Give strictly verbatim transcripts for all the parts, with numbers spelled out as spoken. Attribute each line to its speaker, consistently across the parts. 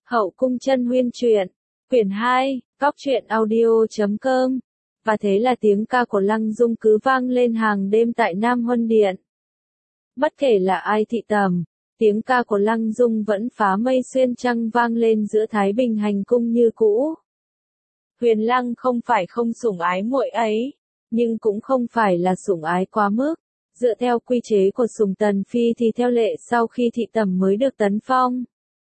Speaker 1: Hậu cung Chân Huyên truyện, quyển hai, góc truyện audio chấm com. Và thế là tiếng ca của Lăng Dung cứ vang lên hàng đêm tại Nam Huân Điện. Bất kể là ai thị tầm, tiếng ca của Lăng Dung vẫn phá mây xuyên trăng vang lên giữa Thái Bình hành cung như cũ. Huyền Lăng không phải không sủng ái muội ấy, nhưng cũng không phải là sủng ái quá mức. Dựa theo quy chế của sủng tần phi thì theo lệ sau khi thị tầm mới được tấn phong.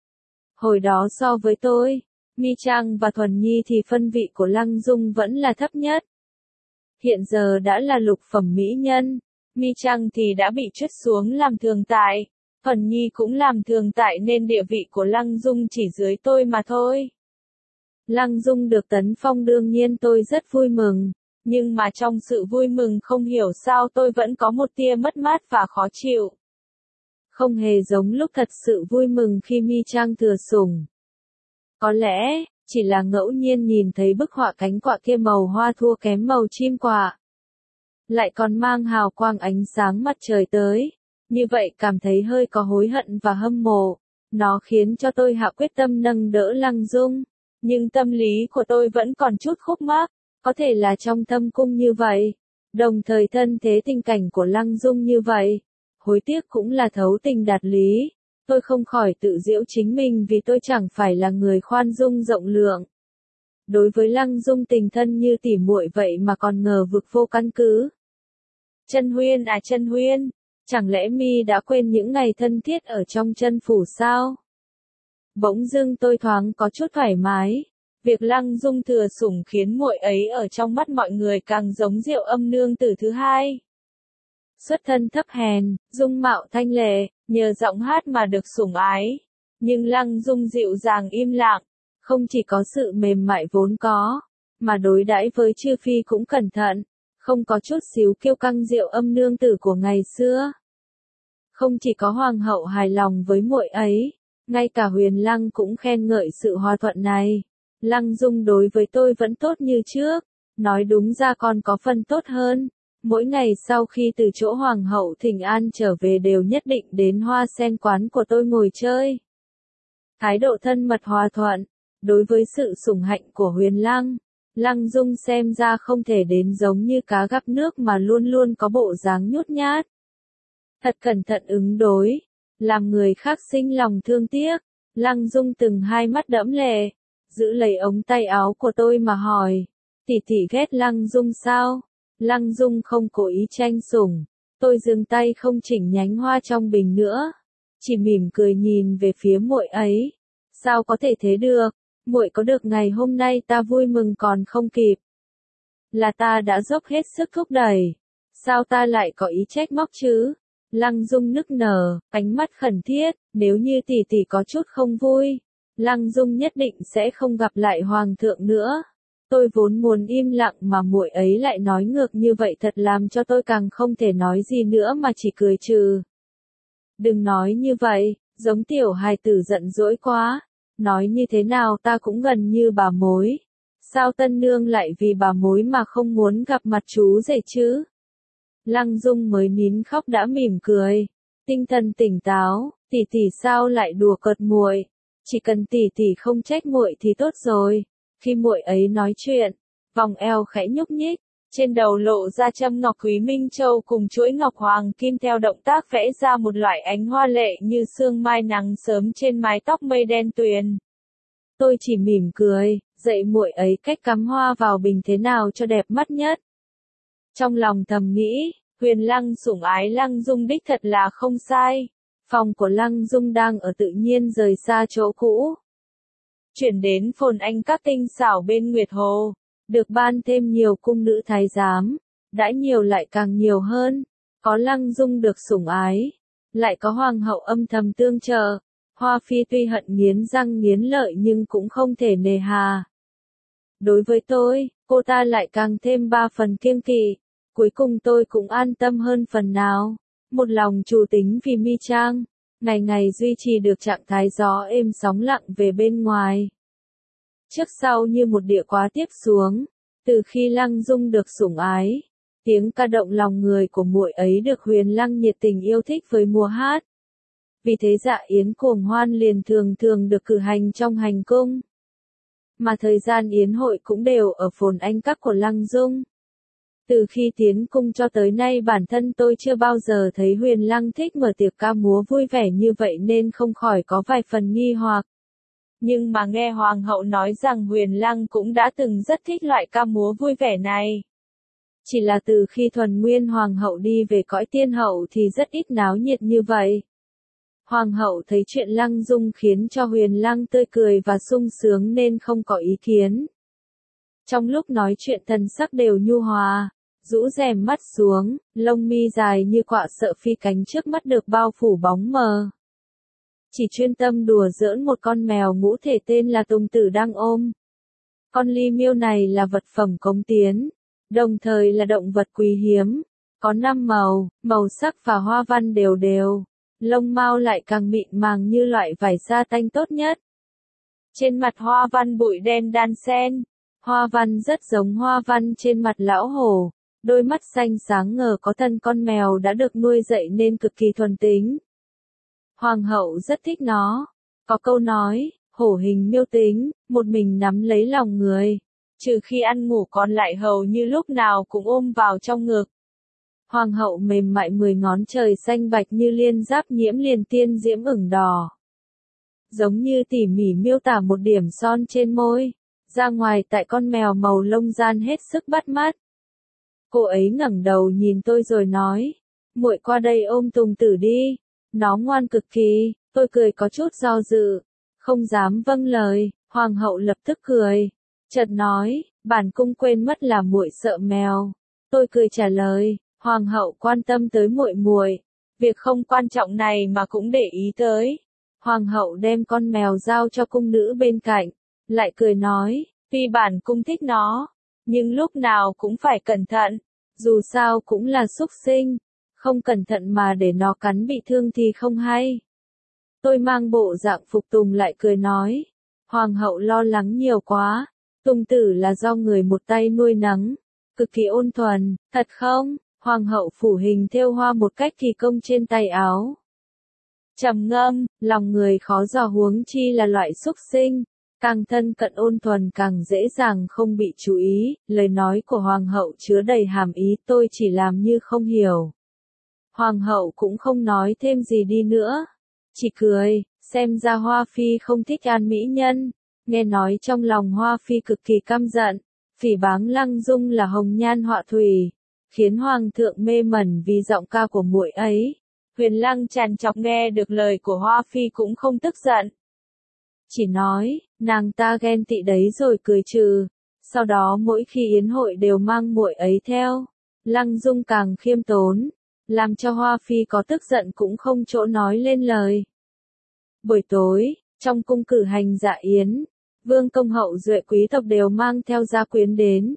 Speaker 1: Hồi đó so với tôi, Mi Trang và Thuần Nhi thì phân vị của Lăng Dung vẫn là thấp nhất. Hiện giờ đã là lục phẩm mỹ nhân, Mi Trang thì đã bị trút xuống làm thường tại, Thuần Nhi cũng làm thường tại nên địa vị của Lăng Dung chỉ dưới tôi mà thôi. Lăng Dung được tấn phong đương nhiên tôi rất vui mừng, nhưng mà trong sự vui mừng không hiểu sao tôi vẫn có một tia mất mát và khó chịu. Không hề giống lúc thật sự vui mừng khi Mi Trang thừa sủng. Có lẽ, chỉ là ngẫu nhiên nhìn thấy bức họa cánh quạ kia màu hoa thua kém màu chim quạ. Lại còn mang hào quang ánh sáng mặt trời tới. Như vậy cảm thấy hơi có hối hận và hâm mộ. Nó khiến cho tôi hạ quyết tâm nâng đỡ Lăng Dung. Nhưng tâm lý của tôi vẫn còn chút khúc mắc. Có thể là trong thâm cung như vậy. Đồng thời thân thế tình cảnh của Lăng Dung như vậy. Hối tiếc cũng là thấu tình đạt lý. Tôi không khỏi tự giễu chính mình vì tôi chẳng phải là người khoan dung rộng lượng. Đối với Lăng Dung tình thân như tỉ muội vậy mà còn ngờ vực vô căn cứ. Chân Huyên à Chân Huyên, chẳng lẽ mi đã quên những ngày thân thiết ở trong chân phủ sao? Bỗng dưng tôi thoáng có chút thoải mái. Việc Lăng Dung thừa sủng khiến muội ấy ở trong mắt mọi người càng giống Diệu Âm nương tử thứ hai. Xuất thân thấp hèn, dung mạo thanh lệ, nhờ giọng hát mà được sủng ái. Nhưng Lăng Dung dịu dàng im lặng, không chỉ có sự mềm mại vốn có, mà đối đãi với chư phi cũng cẩn thận, không có chút xíu kiêu căng Diệu Âm nương tử của ngày xưa. Không chỉ có hoàng hậu hài lòng với muội ấy, ngay cả Huyền Lăng cũng khen ngợi sự hòa thuận này. Lăng Dung đối với tôi vẫn tốt như trước, nói đúng ra còn có phần tốt hơn. Mỗi ngày sau khi từ chỗ hoàng hậu thỉnh an trở về đều nhất định đến hoa sen quán của tôi ngồi chơi. Thái độ thân mật hòa thuận, đối với sự sủng hạnh của Huyền Lăng, Lăng Dung xem ra không thể đến giống như cá gắp nước mà luôn luôn có bộ dáng nhút nhát. Thật cẩn thận ứng đối, làm người khác sinh lòng thương tiếc, Lăng Dung từng hai mắt đẫm lệ, giữ lấy ống tay áo của tôi mà hỏi, tỷ tỷ ghét Lăng Dung sao? Lăng Dung không cố ý tranh sủng, tôi dừng tay không chỉnh nhánh hoa trong bình nữa, chỉ mỉm cười nhìn về phía muội ấy. Sao có thể thế được, muội có được ngày hôm nay ta vui mừng còn không kịp. Là ta đã dốc hết sức thúc đẩy, sao ta lại có ý trách móc chứ? Lăng Dung nức nở, ánh mắt khẩn thiết, nếu như tỷ tỷ có chút không vui, Lăng Dung nhất định sẽ không gặp lại hoàng thượng nữa. Tôi vốn muốn im lặng mà muội ấy lại nói ngược như vậy thật làm cho tôi càng không thể nói gì nữa mà chỉ cười trừ. Đừng nói như vậy, giống tiểu hài tử giận dỗi quá. Nói như thế nào ta cũng gần như bà mối. Sao tân nương lại vì bà mối mà không muốn gặp mặt chú rể chứ? Lăng Dung mới nín khóc đã mỉm cười. Tinh thần tỉnh táo, tỷ tỷ sao lại đùa cợt muội? Chỉ cần tỷ tỷ không trách muội thì tốt rồi. Khi muội ấy nói chuyện, vòng eo khẽ nhúc nhích, trên đầu lộ ra châm ngọc Quý Minh Châu cùng chuỗi ngọc hoàng kim theo động tác vẽ ra một loại ánh hoa lệ như sương mai nắng sớm trên mái tóc mây đen tuyền. Tôi chỉ mỉm cười, dạy muội ấy cách cắm hoa vào bình thế nào cho đẹp mắt nhất. Trong lòng thầm nghĩ, Huyền Lăng sủng ái Lăng Dung đích thật là không sai. Phòng của Lăng Dung đang ở tự nhiên rời xa chỗ cũ. Chuyển đến phồn anh các tinh xảo bên Nguyệt Hồ, được ban thêm nhiều cung nữ thái giám, đã nhiều lại càng nhiều hơn, có Lăng Dung được sủng ái, lại có hoàng hậu âm thầm tương trợ, Hoa Phi tuy hận nghiến răng nghiến lợi nhưng cũng không thể nề hà. Đối với tôi, cô ta lại càng thêm ba phần kiêng kỵ, cuối cùng tôi cũng an tâm hơn phần nào, một lòng chủ tính vì Mi Trang. Ngày ngày duy trì được trạng thái gió êm sóng lặng về bên ngoài. Trước sau như một địa quá tiếp xuống, từ khi Lăng Dung được sủng ái, tiếng ca động lòng người của muội ấy được Huyền Lăng nhiệt tình yêu thích với mùa hát. vì thế dạ yến cuồng hoan liền thường thường được cử hành trong hành cung. Mà thời gian yến hội cũng đều ở phồn anh các của Lăng Dung. Từ khi tiến cung cho tới nay bản thân tôi chưa bao giờ thấy Huyền Lăng thích mở tiệc ca múa vui vẻ như vậy nên không khỏi có vài phần nghi hoặc. Nhưng mà nghe Hoàng hậu nói rằng Huyền Lăng cũng đã từng rất thích loại ca múa vui vẻ này. Chỉ là từ khi Thuần Nguyên Hoàng hậu đi về cõi tiên hậu thì rất ít náo nhiệt như vậy. Hoàng hậu thấy chuyện Lăng Dung khiến cho Huyền Lăng tươi cười và sung sướng nên không có ý kiến. Trong lúc nói chuyện thần sắc đều nhu hòa, rũ rèm mắt xuống, lông mi dài như quạ sợ phi cánh trước mắt được bao phủ bóng mờ. Chỉ chuyên tâm đùa giỡn một con mèo ngũ thể tên là Tùng Tử đang ôm. Con ly miêu này là vật phẩm cống tiến, đồng thời là động vật quý hiếm, có năm màu, màu sắc và hoa văn đều đều, lông mao lại càng mịn màng như loại vải sa tanh tốt nhất. Trên mặt hoa văn bụi đen đan xen, hoa văn rất giống hoa văn trên mặt lão hổ, đôi mắt xanh sáng ngời có thân con mèo đã được nuôi dạy nên cực kỳ thuần tính. Hoàng hậu rất thích nó, có câu nói, hổ hình miêu tính, một mình nắm lấy lòng người, trừ khi ăn ngủ còn lại hầu như lúc nào cũng ôm vào trong ngực. Hoàng hậu mềm mại mười ngón trời xanh bạch như liên giáp nhiễm liền tiên diễm ửng đỏ. Giống như tỉ mỉ miêu tả một điểm son trên môi, ra ngoài tại con mèo màu lông gian hết sức bắt mắt. Cô ấy ngẩng đầu nhìn tôi rồi nói, muội qua đây ôm Tùng Tử đi, nó ngoan cực kỳ. Tôi cười có chút do dự, không dám vâng lời. Hoàng hậu lập tức cười, chợt nói, bản cung quên mất là muội sợ mèo. Tôi cười trả lời, hoàng hậu quan tâm tới muội muội, việc không quan trọng này mà cũng để ý tới. Hoàng hậu đem con mèo giao cho cung nữ bên cạnh, lại cười nói, tuy bản cung thích nó, nhưng lúc nào cũng phải cẩn thận, dù sao cũng là súc sinh, không cẩn thận mà để nó cắn bị thương thì không hay. Tôi mang bộ dạng phục tùng lại cười nói, hoàng hậu lo lắng nhiều quá, Tùng Tử là do người một tay nuôi nấng, cực kỳ ôn thuần, thật không? Hoàng hậu phủ hình thêu hoa một cách kỳ công trên tay áo. Trầm ngâm, lòng người khó dò huống chi là loại súc sinh, càng thân cận ôn thuần càng dễ dàng không bị chú ý. Lời nói của hoàng hậu chứa đầy hàm ý, tôi chỉ làm như không hiểu. Hoàng hậu cũng không nói thêm gì đi nữa, chỉ cười, xem ra Hoa Phi không thích An mỹ nhân, nghe nói trong lòng Hoa Phi cực kỳ căm giận, phỉ báng Lăng Dung là hồng nhan họa thủy, khiến hoàng thượng mê mẩn vì giọng ca của muội ấy. Huyền Lăng tràn trọc nghe được lời của Hoa Phi cũng không tức giận, chỉ nói, nàng ta ghen tị đấy rồi cười trừ. Sau đó mỗi khi yến hội đều mang muội ấy theo. Lăng Dung càng khiêm tốn, làm cho Hoa Phi có tức giận cũng không chỗ nói lên lời. Buổi tối, trong cung cử hành dạ yến, vương công hậu duệ quý tộc đều mang theo gia quyến đến.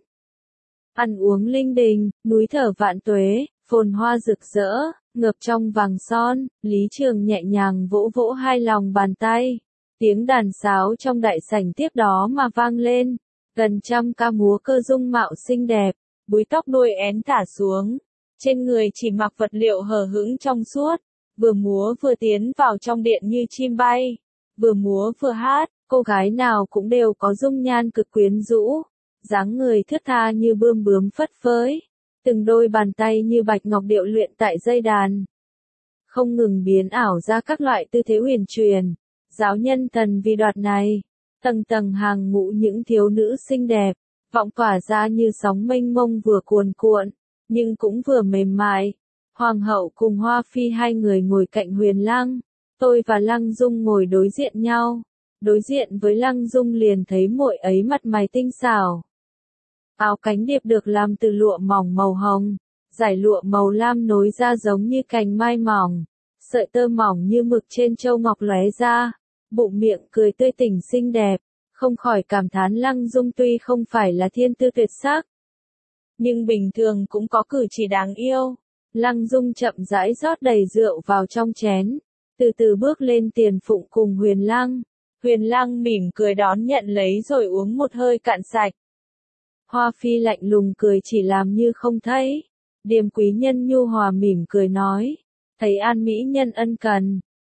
Speaker 1: Ăn uống linh đình, núi thở vạn tuế, phồn hoa rực rỡ, ngập trong vàng son. Lý Trường nhẹ nhàng vỗ vỗ hai lòng bàn tay, tiếng đàn sáo trong đại sảnh tiếp đó mà vang lên, gần trăm ca múa cơ dung mạo xinh đẹp, búi tóc đuôi én thả xuống, trên người chỉ mặc vật liệu hở hững trong suốt, vừa múa vừa tiến vào trong điện như chim bay, vừa múa vừa hát. Cô gái nào cũng đều có dung nhan cực quyến rũ, dáng người thướt tha như bươm bướm phất phới, từng đôi bàn tay như bạch ngọc điệu luyện tại dây đàn, không ngừng biến ảo ra các loại tư thế huyền truyền. Giáo nhân thần vì đoạt này, tầng tầng hàng ngũ những thiếu nữ xinh đẹp, vọng tỏa ra như sóng mênh mông vừa cuồn cuộn, nhưng cũng vừa mềm mại. Hoàng hậu cùng Hoa Phi hai người ngồi cạnh Huyền Lăng, tôi và Lăng Dung ngồi đối diện nhau. Đối diện với Lăng Dung liền thấy muội ấy mặt mày tinh xảo. Áo cánh điệp được làm từ lụa mỏng màu hồng, dải lụa màu lam nối ra giống như cành mai mỏng, sợi tơ mỏng như mực trên châu ngọc lóe ra, bụng miệng cười tươi tỉnh xinh đẹp, không khỏi cảm thán Lăng Dung tuy không phải là thiên tư tuyệt sắc, nhưng bình thường cũng có cử chỉ đáng yêu. Lăng Dung chậm rãi rót đầy rượu vào trong chén, từ từ bước lên tiền phụng cùng Huyền Lăng. Huyền Lăng mỉm cười đón nhận lấy rồi uống một hơi cạn sạch. Hoa Phi lạnh lùng cười chỉ làm như không thấy. Điềm quý nhân nhu hòa mỉm cười nói, thấy An mỹ nhân ân cần,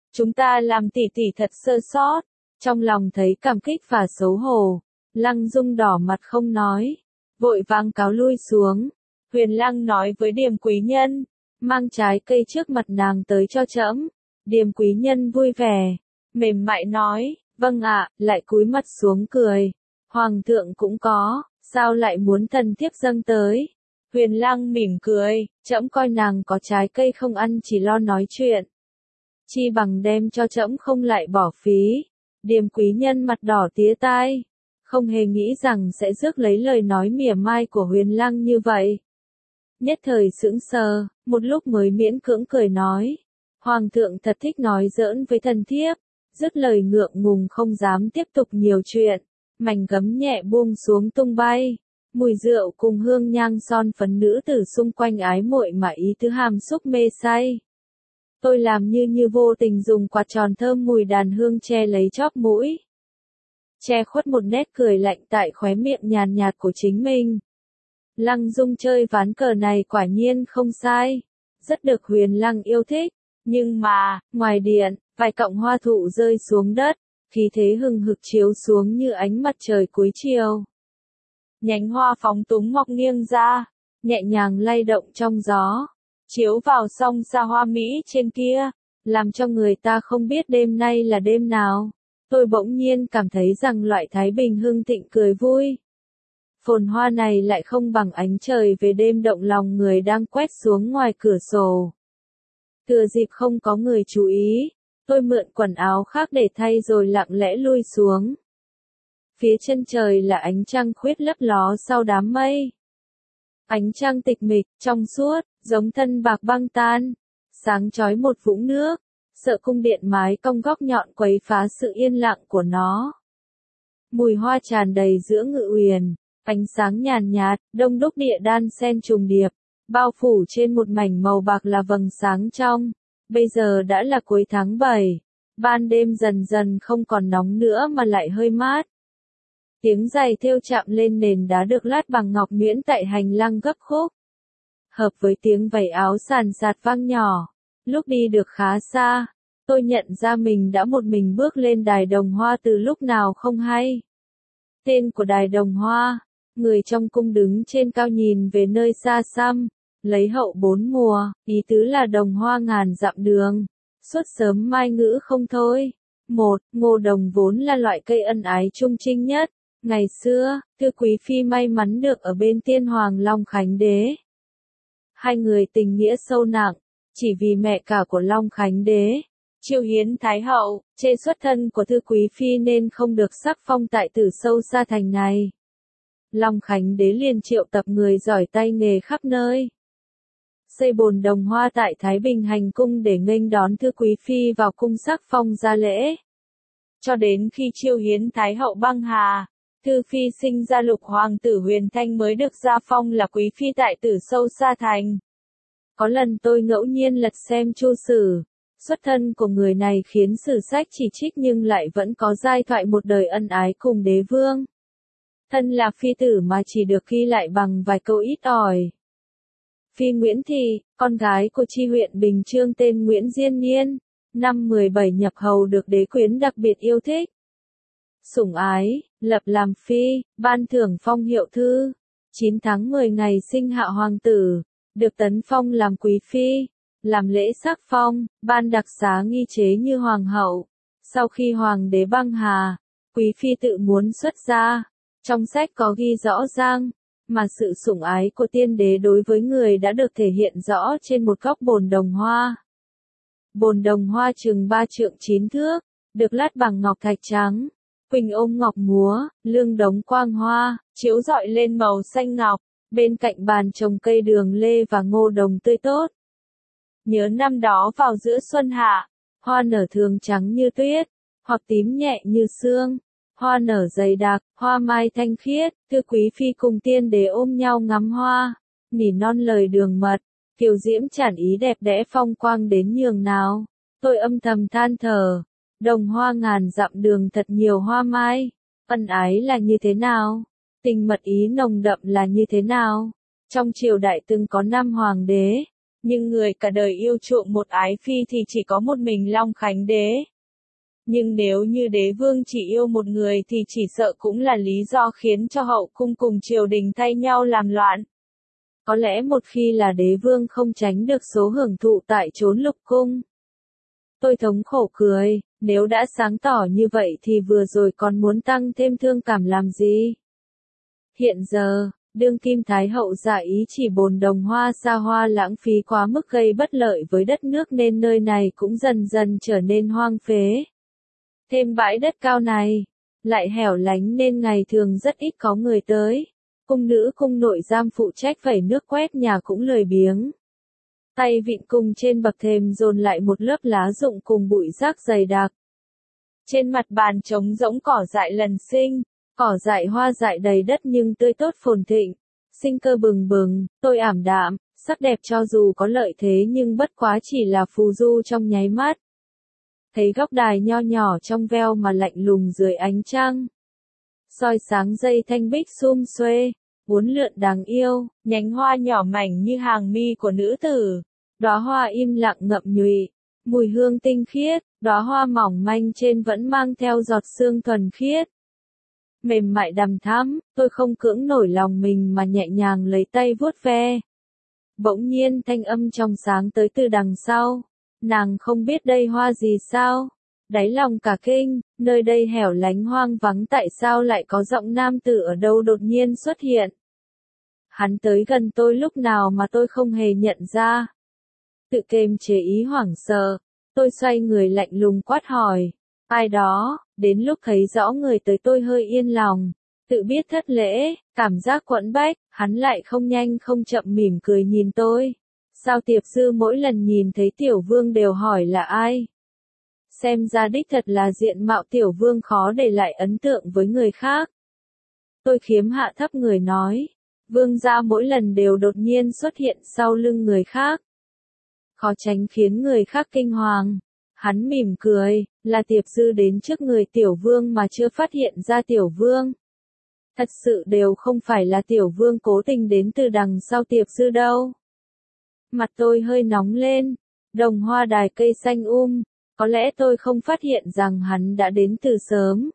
Speaker 1: Chúng ta làm tỷ tỷ thật sơ sót. Trong lòng thấy cảm kích và xấu hổ, Lăng Dung đỏ mặt không nói, vội vàng cáo lui xuống. Huyền Lăng nói với Điềm Quý Nhân, mang trái cây trước mặt nàng tới cho trẫm. Điềm Quý Nhân vui vẻ, mềm mại nói, vâng ạ, lại cúi mặt xuống cười. Hoàng thượng cũng có, sao lại muốn thần thiếp dâng tới? Huyền Lăng mỉm cười, trẫm coi nàng có trái cây không ăn chỉ lo nói chuyện. Chi bằng đem cho trẫm không lại bỏ phí. Điềm Quý Nhân mặt đỏ tía tai, không hề nghĩ rằng sẽ rước lấy lời nói mỉa mai của Huyền Lăng như vậy. Nhất thời sững sờ, một lúc mới miễn cưỡng cười nói, Hoàng thượng thật thích nói giỡn với thần thiếp. Dứt lời ngượng ngùng không dám tiếp tục nhiều chuyện, mảnh gấm nhẹ buông xuống tung bay. Mùi rượu cùng hương nhang son phấn nữ tử xung quanh ái muội mà ý tứ hàm xúc mê say. Tôi làm như như vô tình dùng quạt tròn thơm mùi đàn hương che lấy chóp mũi, che khuất một nét cười lạnh tại khóe miệng nhàn nhạt của chính mình. Lăng Dung chơi ván cờ này quả nhiên không sai, rất được Huyền Lăng yêu thích, nhưng mà, ngoài điện, vài cọng hoa thụ rơi xuống đất, khí thế hừng hực chiếu xuống như ánh mặt trời cuối chiều. Nhánh hoa phóng túng mọc nghiêng ra, nhẹ nhàng lay động trong gió, chiếu vào song xa hoa mỹ trên kia, làm cho người ta không biết đêm nay là đêm nào. Tôi bỗng nhiên cảm thấy rằng loại Thái Bình hưng thịnh cười vui. Phồn hoa này lại không bằng ánh trời về đêm động lòng người đang quét xuống ngoài cửa sổ. Thừa dịp không có người chú ý, tôi mượn quần áo khác để thay rồi lặng lẽ lui xuống. Phía chân trời là ánh trăng khuyết lấp ló sau đám mây. Ánh trăng tịch mịch, trong suốt, giống thân bạc băng tan, sáng chói một vũng nước, sợ cung điện mái cong góc nhọn quấy phá sự yên lặng của nó. Mùi hoa tràn đầy giữa ngự uyển, ánh sáng nhàn nhạt, đông đúc địa đan xen trùng điệp, bao phủ trên một mảnh màu bạc là vầng sáng trong. Bây giờ đã là cuối tháng bảy, ban đêm dần dần không còn nóng nữa mà lại hơi mát. Tiếng giày thêu chạm lên nền đá được lát bằng ngọc nhuyễn tại hành lang gấp khúc, hợp với tiếng vảy áo sàn sạt vang nhỏ. Lúc đi được khá xa, tôi nhận ra mình đã một mình bước lên đài Đồng Hoa từ lúc nào không hay. Tên của đài Đồng Hoa, người trong cung đứng trên cao nhìn về nơi xa xăm, lấy hậu bốn mùa, ý tứ là đồng hoa ngàn dặm đường, suốt sớm mai ngữ không thôi. Một, ngô đồng vốn là loại cây ân ái trung trinh nhất. Ngày xưa, Thư Quý Phi may mắn được ở bên tiên hoàng Long Khánh Đế. Hai người tình nghĩa sâu nặng, chỉ vì mẹ cả của Long Khánh Đế, Chiêu Hiến Thái Hậu, chê xuất thân của Thư Quý Phi nên không được sắc phong tại Tử Sâu Sa Thành này. Long Khánh Đế liền triệu tập người giỏi tay nghề khắp nơi, xây bồn đồng hoa tại Thái Bình Hành Cung để nghênh đón Thư Quý Phi vào cung sắc phong ra lễ. Cho đến khi Chiêu Hiến Thái Hậu băng hà, Thư Phi sinh ra lục hoàng tử Huyền Thanh mới được gia phong là Quý Phi tại Tử Sâu Sa Thành. Có lần tôi ngẫu nhiên lật xem Chu Sử, xuất thân của người này khiến sử sách chỉ trích nhưng lại vẫn có giai thoại một đời ân ái cùng đế vương. Thân là phi tử mà chỉ được ghi lại bằng vài câu ít ỏi. Phi Nguyễn Thị, con gái của tri huyện Bình Chương tên Nguyễn Diên Niên, năm mười bảy nhập hầu được đế quyến đặc biệt yêu thích. Sủng ái, lập làm phi, ban thưởng phong hiệu thư. chín tháng mười ngày sinh hạ hoàng tử, được tấn phong làm quý phi, làm lễ sắc phong, ban đặc xá nghi chế như hoàng hậu. Sau khi hoàng đế băng hà, quý phi tự muốn xuất gia. Trong sách có ghi rõ ràng, mà sự sủng ái của tiên đế đối với người đã được thể hiện rõ trên một góc bồn đồng hoa. Bồn đồng hoa chừng ba trượng chín thước, được lát bằng ngọc thạch trắng, quỳnh ôm ngọc múa, lương đống quang hoa, chiếu rọi lên màu xanh ngọc, bên cạnh bàn trồng cây đường lê và ngô đồng tươi tốt. Nhớ năm đó vào giữa xuân hạ, hoa nở thường trắng như tuyết, hoặc tím nhẹ như sương. Hoa nở dày đặc, hoa mai thanh khiết, Thư Quý Phi cùng tiên đế ôm nhau ngắm hoa, nỉ non lời đường mật, kiều diễm tràn ý đẹp đẽ phong quang đến nhường nào. Tôi âm thầm than thở, đồng hoa ngàn dặm đường thật nhiều hoa mai, ân ái là như thế nào, tình mật ý nồng đậm là như thế nào. Trong triều đại từng có năm hoàng đế, Nhưng người cả đời yêu chuộng một ái phi thì chỉ có một mình Long Khánh đế. Nhưng nếu như đế vương chỉ yêu một người thì chỉ sợ cũng là lý do khiến cho hậu cung cùng triều đình thay nhau làm loạn. Có lẽ một khi là đế vương không tránh được số hưởng thụ tại chốn lục cung. Tôi thống khổ cười, nếu đã sáng tỏ như vậy thì vừa rồi còn muốn tăng thêm thương cảm làm gì? Hiện giờ, đương kim thái hậu dạ ý chỉ bồn đồng hoa xa hoa lãng phí quá mức gây bất lợi với đất nước nên nơi này cũng dần dần trở nên hoang phế. Thêm bãi đất cao này, lại hẻo lánh nên ngày thường rất ít có người tới. Cung nữ cung nội giam phụ trách vẩy nước quét nhà cũng lười biếng. Tay vịn cung trên bậc thềm dồn lại một lớp lá rụng cùng bụi rác dày đặc. Trên mặt bàn trống rỗng cỏ dại lần sinh, cỏ dại hoa dại đầy đất nhưng tươi tốt phồn thịnh, sinh cơ bừng bừng, tôi ảm đạm, sắc đẹp cho dù có lợi thế nhưng bất quá chỉ là phù du trong nháy mắt. Thấy góc đài nho nhỏ trong veo mà lạnh lùng dưới ánh trăng. Soi sáng dây thanh bích sum xuê, uốn lượn đáng yêu, nhánh hoa nhỏ mảnh như hàng mi của nữ tử. Đóa hoa im lặng ngậm nhụy, mùi hương tinh khiết, đóa hoa mỏng manh trên vẫn mang theo giọt sương thuần khiết. Mềm mại đằm thắm, tôi không cưỡng nổi lòng mình mà nhẹ nhàng lấy tay vuốt ve. Bỗng nhiên thanh âm trong sáng tới từ đằng sau. Nàng không biết đây hoa gì sao? Đáy lòng cả kinh, nơi đây hẻo lánh hoang vắng tại sao lại có giọng nam tử ở đâu đột nhiên xuất hiện. Hắn tới gần tôi lúc nào mà tôi không hề nhận ra. Tự kềm chế ý hoảng sợ, tôi xoay người lạnh lùng quát hỏi. Ai đó, đến lúc thấy rõ người tới tôi hơi yên lòng, tự biết thất lễ, cảm giác quẫn bách, hắn lại không nhanh không chậm mỉm cười nhìn tôi. Sao tiệp sư mỗi lần nhìn thấy tiểu vương đều hỏi là ai? Xem ra đích thật là diện mạo tiểu vương khó để lại ấn tượng với người khác. Tôi khiếm hạ thấp người nói, vương gia mỗi lần đều đột nhiên xuất hiện sau lưng người khác. Khó tránh khiến người khác kinh hoàng. Hắn mỉm cười, là tiệp sư đến trước người tiểu vương mà chưa phát hiện ra tiểu vương. Thật sự đều không phải là tiểu vương cố tình đến từ đằng sau tiệp sư đâu. Mặt tôi hơi nóng lên, đồng hoa đài cây xanh um, có lẽ tôi không phát hiện rằng hắn đã đến từ sớm.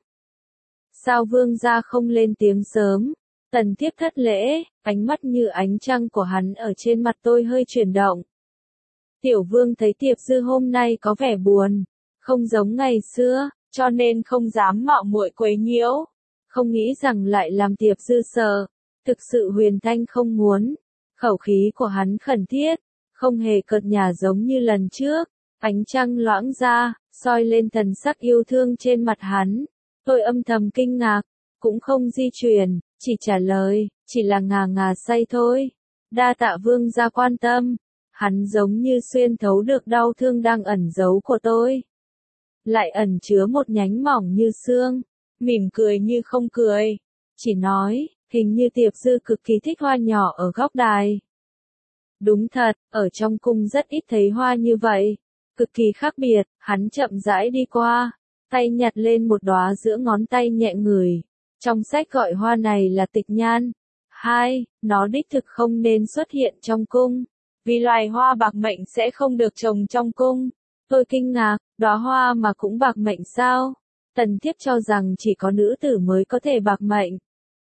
Speaker 1: Sao vương gia không lên tiếng sớm? Tần thiếp thất lễ, ánh mắt như ánh trăng của hắn ở trên mặt tôi hơi chuyển động. Tiểu vương thấy tiệp sư hôm nay có vẻ buồn, không giống ngày xưa, cho nên không dám mạo muội quấy nhiễu. Không nghĩ rằng lại làm tiệp sư sợ, thực sự Huyền Thanh không muốn. Khẩu khí của hắn khẩn thiết, không hề cợt nhả giống như lần trước. Ánh trăng loãng ra, soi lên thần sắc yêu thương trên mặt hắn. Tôi âm thầm kinh ngạc, cũng không di chuyển, chỉ trả lời, chỉ là ngà ngà say thôi. Đa tạ vương gia quan tâm. Hắn giống như xuyên thấu được đau thương đang ẩn giấu của tôi. Lại ẩn chứa một nhánh mỏng như xương, mỉm cười như không cười. Chỉ nói, hình như tiệp sư cực kỳ thích hoa nhỏ ở góc đài. Đúng thật, ở trong cung rất ít thấy hoa như vậy. Cực kỳ khác biệt, hắn chậm rãi đi qua, tay nhặt lên một đóa giữa ngón tay nhẹ ngửi. Trong sách gọi hoa này là tịch nhan. Hai, nó đích thực không nên xuất hiện trong cung. Vì loài hoa bạc mệnh sẽ không được trồng trong cung. Tôi kinh ngạc, đóa hoa mà cũng bạc mệnh sao? Tần thiếp cho rằng chỉ có nữ tử mới có thể bạc mệnh.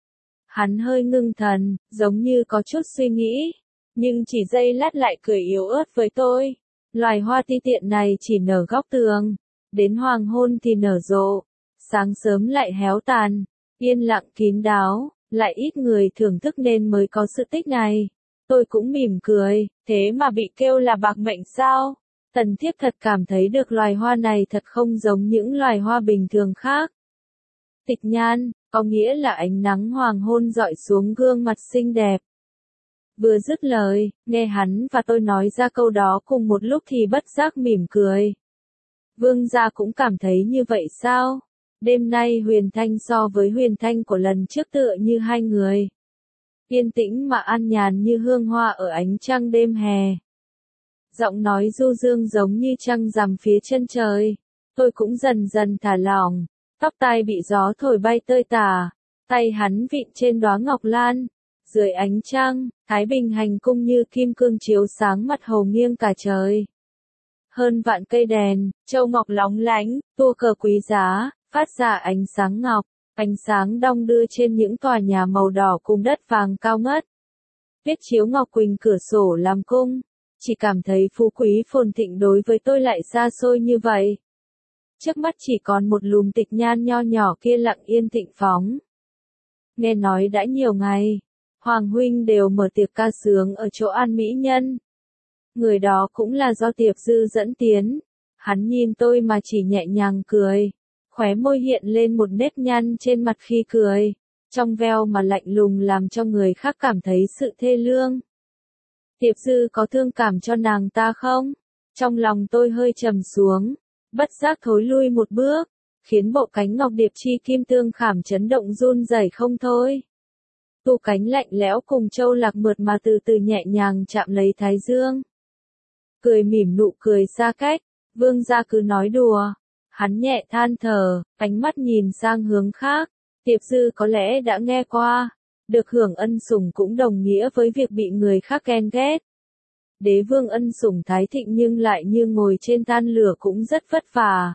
Speaker 1: Hắn hơi ngưng thần, giống như có chút suy nghĩ, nhưng chỉ giây lát lại cười yếu ớt với tôi. Loài hoa ti tiện này chỉ nở góc tường, đến hoàng hôn thì nở rộ, sáng sớm lại héo tàn, yên lặng kín đáo, lại ít người thưởng thức nên mới có sự tích này. Tôi cũng mỉm cười, thế mà bị kêu là bạc mệnh sao? Tần thiếp thật cảm thấy được loài hoa này thật không giống những loài hoa bình thường khác. Tịch nhan, có nghĩa là ánh nắng hoàng hôn rọi xuống gương mặt xinh đẹp. Vừa dứt lời, nghe hắn và tôi nói ra câu đó cùng một lúc thì bất giác mỉm cười. Vương gia cũng cảm thấy như vậy sao? Đêm nay Huyền Thanh so với Huyền Thanh của lần trước tựa như hai người. Yên tĩnh mà an nhàn như hương hoa ở ánh trăng đêm hè. Giọng nói du dương giống như trăng rằm phía chân trời. Tôi cũng dần dần thả lỏng, tóc tai bị gió thổi bay tơi tả, tay hắn vịn trên đóa ngọc lan, Dưới ánh trăng, Thái Bình hành cung như kim cương chiếu sáng mặt hồ nghiêng cả trời. Hơn vạn cây đèn, châu ngọc lóng lánh, tua cờ quý giá, phát ra ánh sáng ngọc, ánh sáng đong đưa trên những tòa nhà màu đỏ cùng đất vàng cao ngất. Viết chiếu ngọc quỳnh cửa sổ làm cung, chỉ cảm thấy phú quý phồn thịnh đối với tôi lại xa xôi như vậy. Trước mắt chỉ còn một lùm tịch nhan nho nhỏ kia lặng yên thịnh phóng. Nghe nói đã nhiều ngày, Hoàng huynh đều mở tiệc ca sướng ở chỗ An Mỹ Nhân. Người đó cũng là do Tiệp Dư dẫn tiến. Hắn nhìn tôi mà chỉ nhẹ nhàng cười, khóe môi hiện lên một nếp nhăn trên mặt khi cười, trong veo mà lạnh lùng làm cho người khác cảm thấy sự thê lương. Tiệp Dư có thương cảm cho nàng ta không? Trong lòng tôi hơi trầm xuống, bất giác thối lui một bước, khiến bộ cánh ngọc điệp chi kim tương khảm chấn động run rẩy không thôi. Tu cánh lạnh lẽo cùng châu lạc mượt mà từ từ nhẹ nhàng chạm lấy thái dương. Cười mỉm nụ cười xa cách, vương gia cứ nói đùa. Hắn nhẹ than thở, ánh mắt nhìn sang hướng khác. Tiệp Dư có lẽ đã nghe qua, được hưởng ân sủng cũng đồng nghĩa với việc bị người khác ghen ghét. Đế vương ân sủng thái thịnh nhưng lại như ngồi trên than lửa cũng rất vất vả.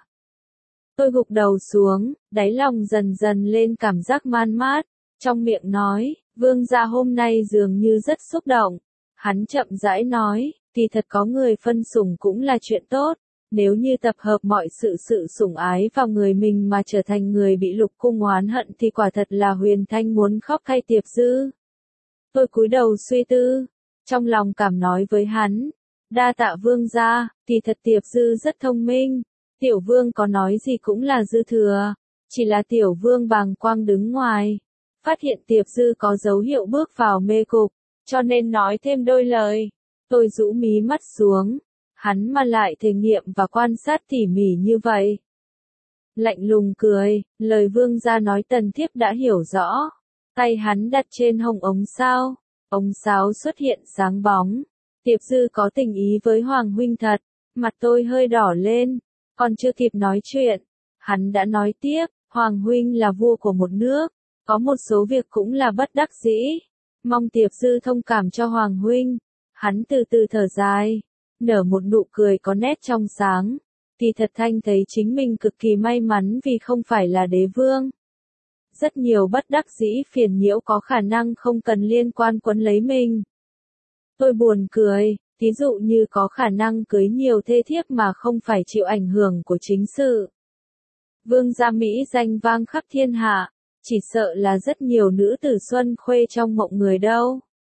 Speaker 1: Tôi gục đầu xuống, đáy lòng dần dần lên cảm giác man mát, trong miệng nói, vương gia hôm nay dường như rất xúc động. Hắn chậm rãi nói, thì thật có người phân sủng cũng là chuyện tốt. Nếu như tập hợp mọi sự sự sủng ái vào người mình mà trở thành người bị lục cung oán hận thì quả thật là Huyền Thanh muốn khóc thay Tiệp Dư. Tôi cúi đầu suy tư, trong lòng cảm nói với hắn, đa tạ vương gia, thì thật Tiệp Dư rất thông minh, tiểu vương có nói gì cũng là dư thừa, chỉ là tiểu vương bàng quang đứng ngoài, phát hiện Tiệp Dư có dấu hiệu bước vào mê cục, cho nên nói thêm đôi lời. Tôi rũ mí mắt xuống. Hắn mà lại thể nghiệm và quan sát tỉ mỉ như vậy. Lạnh lùng cười, lời vương gia nói tần thiếp đã hiểu rõ. Tay hắn đặt trên hông ống sao, ống sáo xuất hiện sáng bóng. Tiệp Dư có tình ý với Hoàng huynh thật, mặt tôi hơi đỏ lên, còn chưa kịp nói chuyện. Hắn đã nói tiếp, Hoàng huynh là vua của một nước, có một số việc cũng là bất đắc dĩ. Mong Tiệp Dư thông cảm cho Hoàng huynh. Hắn từ từ thở dài, nở một nụ cười có nét trong sáng. Thì thật Thanh thấy chính mình cực kỳ may mắn vì không phải là đế vương. Rất nhiều bất đắc dĩ phiền nhiễu có khả năng không cần liên quan quấn lấy mình. Tôi buồn cười, ví dụ như có khả năng cưới nhiều thê thiếp mà không phải chịu ảnh hưởng của chính sự. Vương gia Mỹ danh vang khắp thiên hạ, chỉ sợ là rất nhiều nữ tử xuân khuê trong mộng người đâu.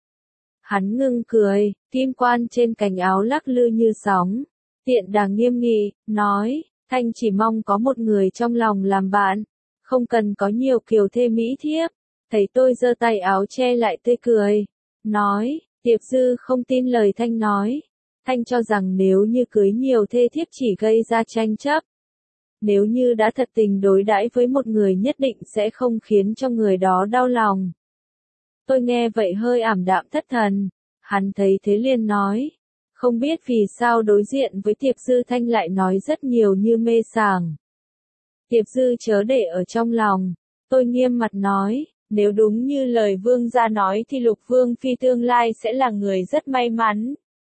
Speaker 1: Hắn ngưng cười, kim quan trên cành áo lắc lư như sóng, tiện đà nghiêm nghị, nói, Thanh chỉ mong có một người trong lòng làm bạn, không cần có nhiều kiều thê mỹ thiếp. Thấy tôi giơ tay áo che lại tươi cười, nói, Tiệp Dư không tin lời Thanh nói. Thanh cho rằng nếu như cưới nhiều thê thiếp chỉ gây ra tranh chấp. Nếu như đã thật tình đối đãi với một người nhất định sẽ không khiến cho người đó đau lòng. Tôi nghe vậy hơi ảm đạm thất thần, hắn thấy thế liền nói, không biết vì sao đối diện với Tiệp Dư Thanh lại nói rất nhiều như mê sảng. Tiệp Dư chớ để ở trong lòng, tôi nghiêm mặt nói, nếu đúng như lời vương gia nói thì Lục Vương Phi tương lai sẽ là người rất may mắn.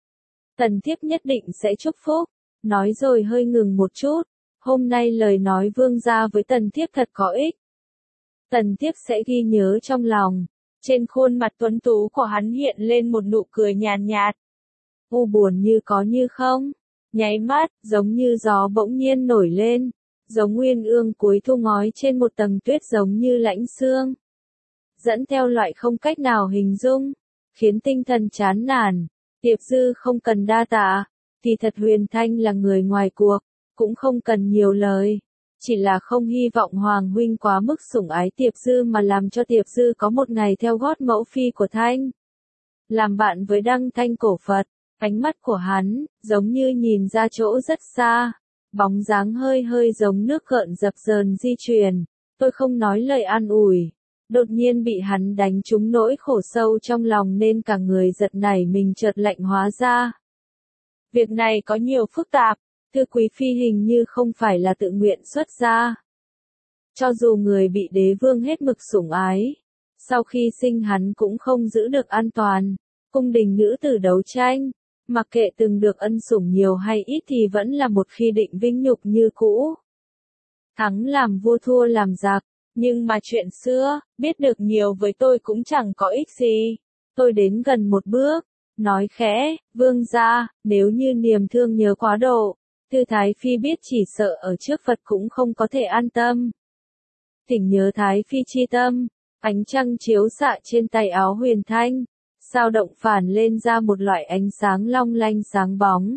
Speaker 1: Tần thiếp nhất định sẽ chúc phúc, nói rồi hơi ngừng một chút, hôm nay lời nói vương gia với tần thiếp thật có ích. Tần thiếp sẽ ghi nhớ trong lòng. Trên khuôn mặt tuấn tú của hắn hiện lên một nụ cười nhàn nhạt. U buồn như có như không. Nháy mắt, giống như gió bỗng nhiên nổi lên. Giống nguyên ương cuối thu ngói trên một tầng tuyết giống như lãnh xương. Dẫn theo loại không cách nào hình dung. Khiến tinh thần chán nản. Tiệp Dư không cần đa tạ. Thì thật Huyền Thanh là người ngoài cuộc. Cũng không cần nhiều lời. Chỉ là không hy vọng Hoàng huynh quá mức sủng ái Tiệp Dư mà làm cho Tiệp Dư có một ngày theo gót mẫu phi của Thanh. Làm bạn với Đăng Thanh cổ Phật, ánh mắt của hắn, giống như nhìn ra chỗ rất xa. Bóng dáng hơi hơi giống nước gợn dập dờn di chuyển. Tôi không nói lời an ủi. Đột nhiên bị hắn đánh trúng nỗi khổ sâu trong lòng nên cả người giật nảy mình chợt lạnh hóa ra. Việc này có nhiều phức tạp. Thưa quý phi hình như không phải là tự nguyện xuất gia. Cho dù người bị đế vương hết mực sủng ái, Sau khi sinh hắn cũng không giữ được an toàn. Cung đình nữ tử đấu tranh, mặc kệ từng được ân sủng nhiều hay ít thì vẫn là một khi định vinh nhục như cũ. Thắng làm vua thua làm giặc, nhưng mà chuyện xưa, biết được nhiều với tôi cũng chẳng có ích gì. Tôi đến gần một bước, nói khẽ, vương gia, nếu như niềm thương nhớ quá độ, Tư Thái Phi biết chỉ sợ ở trước Phật cũng không có thể an tâm. Thỉnh nhớ Thái Phi chi tâm, ánh trăng chiếu xạ trên tay áo Huyền Thanh, sao động phản lên ra một loại ánh sáng long lanh sáng bóng.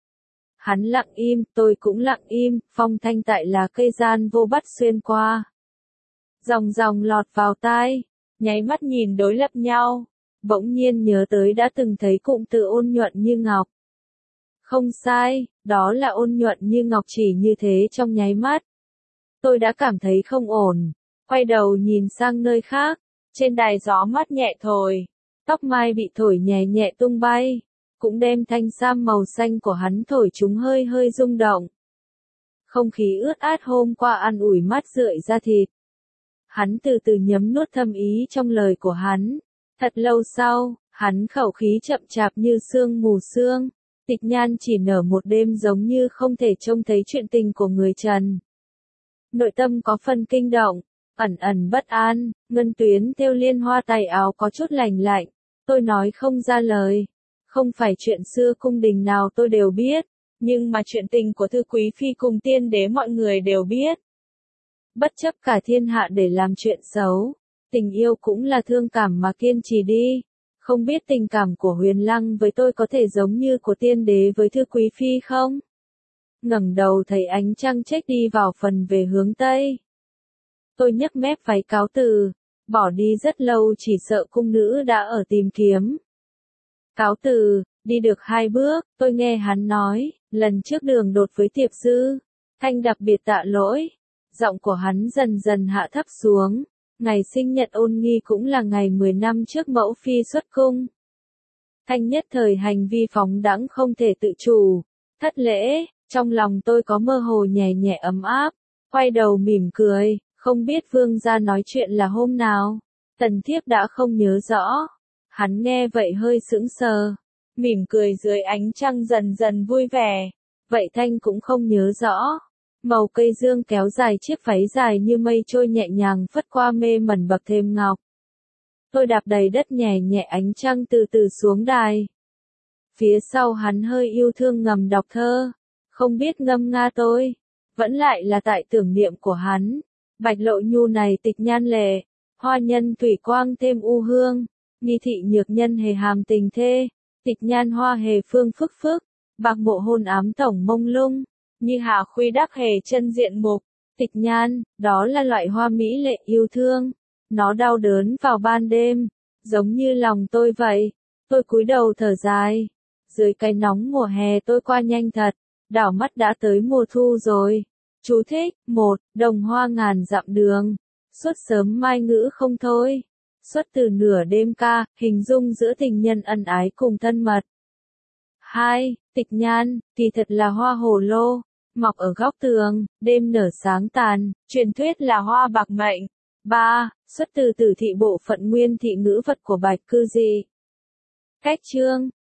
Speaker 1: Hắn lặng im, tôi cũng lặng im, phong thanh tại là cây gian vô bắt xuyên qua. Dòng dòng lọt vào tai, nháy mắt nhìn đối lập nhau, bỗng nhiên nhớ tới đã từng thấy cụm từ ôn nhuận như ngọc. Không sai, đó là ôn nhuận như ngọc, chỉ như thế trong nháy mắt. Tôi đã cảm thấy không ổn, quay đầu nhìn sang nơi khác, trên đài gió mát nhẹ thổi, tóc mai bị thổi nhẹ nhẹ tung bay, cũng đem thanh sam màu xanh của hắn thổi chúng hơi hơi rung động. Không khí ướt át hôm qua ăn ủi mát rượi da thịt. Hắn từ từ nhấm nuốt thâm ý trong lời của hắn. Thật lâu sau, hắn khẩu khí chậm chạp như sương mù sương. Tịch Nhan chỉ nở một đêm giống như không thể trông thấy chuyện tình của người trần. Nội tâm có phần kinh động, ẩn ẩn bất an, ngân tuyến thêu liên hoa tay áo có chút lành lạnh. Tôi nói không ra lời. Không phải chuyện xưa cung đình nào tôi đều biết, nhưng mà chuyện tình của Thư Quý Phi cùng tiên đế mọi người đều biết. Bất chấp cả thiên hạ để làm chuyện xấu, tình yêu cũng là thương cảm mà kiên trì đi. Không biết tình cảm của Huyền Lăng với tôi có thể giống như của tiên đế với Thư Quý Phi không? Ngẩng đầu thấy ánh trăng chếch đi vào phần về hướng Tây. Tôi nhấc mép váy cáo từ, bỏ đi rất lâu chỉ sợ cung nữ đã ở tìm kiếm. Cáo từ, đi được hai bước, tôi nghe hắn nói, lần trước đường đột với Tiệp Dư, Thanh đặc biệt tạ lỗi. Giọng của hắn dần dần hạ thấp xuống, ngày sinh nhật Ôn Nghi cũng là ngày mười năm trước mẫu phi xuất cung. Thanh nhất thời hành vi phóng đãng không thể tự chủ, thất lễ, trong lòng tôi có mơ hồ nhẹ nhẹ ấm áp, quay đầu mỉm cười, không biết vương gia nói chuyện là hôm nào, tần thiếp đã không nhớ rõ. Hắn nghe vậy hơi sững sờ, mỉm cười dưới ánh trăng dần dần vui vẻ, vậy Thanh cũng không nhớ rõ. Màu cây dương kéo dài chiếc váy dài như mây trôi nhẹ nhàng phất qua mê mẩn bậc thềm ngọc. Tôi đạp đầy đất nhẹ nhẹ ánh trăng từ từ xuống đài. Phía sau hắn hơi yêu thương ngầm đọc thơ, không biết ngâm nga tôi, vẫn lại là tại tưởng niệm của hắn. Bạch Lộ Nhu này tịch nhan lệ, hoa nhân thủy quang thêm u hương, nghi thị nhược nhân hề hàm tình thê, tịch nhan hoa hề phương phức phức, bạc mộ hôn ám tổng mông lung. Như hà khuy đắc hề chân diện mục, tịch nhan, đó là loại hoa mỹ lệ yêu thương. Nó đau đớn vào ban đêm, giống như lòng tôi vậy. Tôi cúi đầu thở dài. Dưới cái nóng mùa hè tôi qua nhanh thật, đảo mắt đã tới mùa thu rồi. Chú thích, một, đồng hoa ngàn dặm đường. Suốt sớm mai ngữ không thôi. Xuất từ nửa đêm ca, hình dung giữa tình nhân ân ái cùng thân mật. Hai, tịch nhan, thì thật là hoa hồ lô. Mọc ở góc tường, đêm nở sáng tàn, truyền thuyết là hoa bạc mệnh. Ba, xuất từ Tử thị bộ phận nguyên thị ngữ vật của Bạch Cư Dị. Cách chương